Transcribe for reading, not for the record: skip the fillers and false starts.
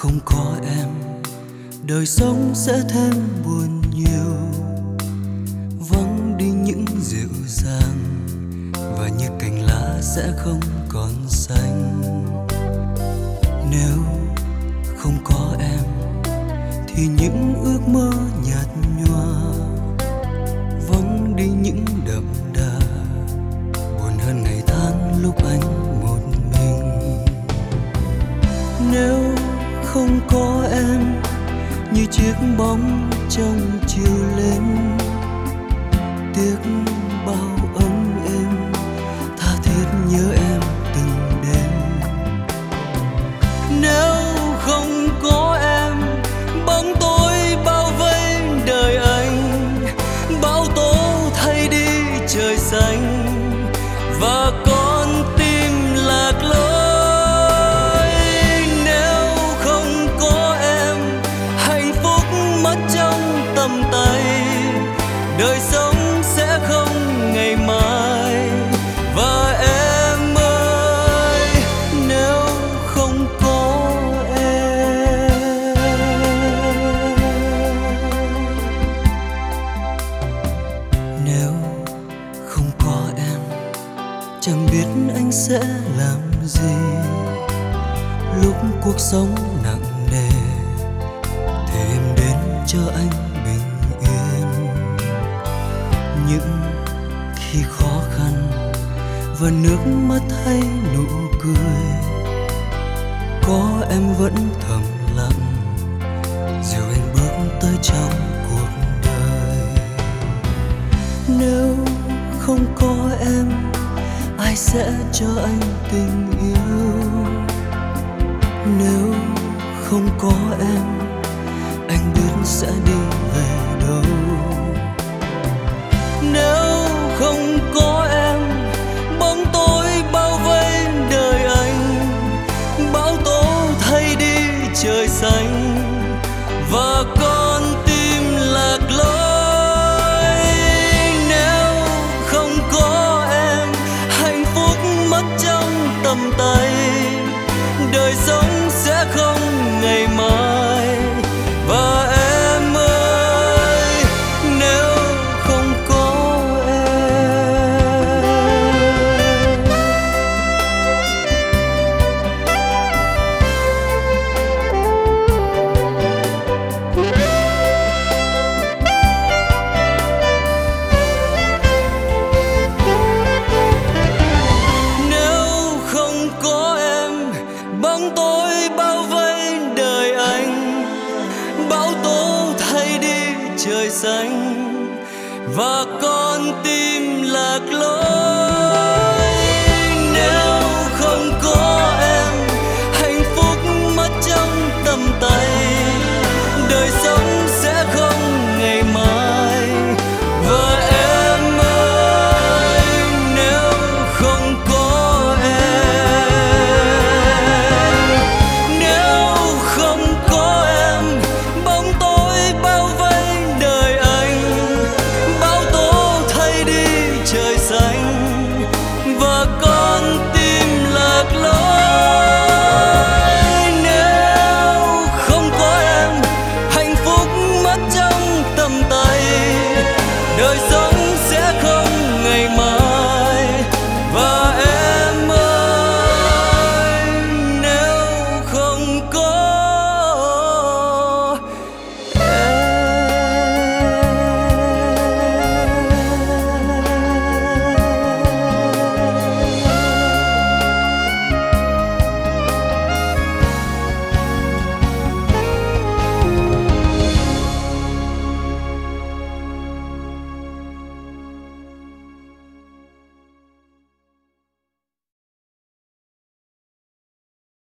Không có em, đời sống sẽ thêm buồn nhiều, vắng đi những dịu dàng và như cành lá sẽ không còn xanh. Nếu không có em thì những ước mơ nhạt nhòa, vắng đi những đậm đà, buồn hơn ngày tháng lúc anh một mình. Nếu không có em như chiếc bóng trong chiều lên, tiếc bao ấm êm, tha thiết nhớ em từng đêm. Nếu không có em, bóng tối bao vây đời anh, bão tố thay đi trời xanh và con tim lạc lối. Nếu không có em, hạnh phúc mất trong tầm tay, đời sống sẽ không ngày mai. Và em ơi, nếu không có em, nếu không có em, chẳng biết anh sẽ làm gì lúc cuộc sống nặng nề, thì em đến cho anh bình yên. Những khi khó khăn và nước mắt hay nụ cười, có em vẫn thầm lặng dìu anh bước tới trong cuộc đời. Nếu không có em, ai sẽ cho anh tình yêu? Nếu không có em, anh biết sẽ đi về đâu? Nếu không có em, bóng tối bao vây đời anh, bão tố thay đi trời xanh và con tim lạc lối. Nếu không có em, hạnh phúc mất trong tầm tay, đời sống sẽ không ngày mai. Và em ơi, nếu không có em, nếu không có em, bóng tối bao vây đời anh, bão tố thay đi trời xanh và con tim lạc lối.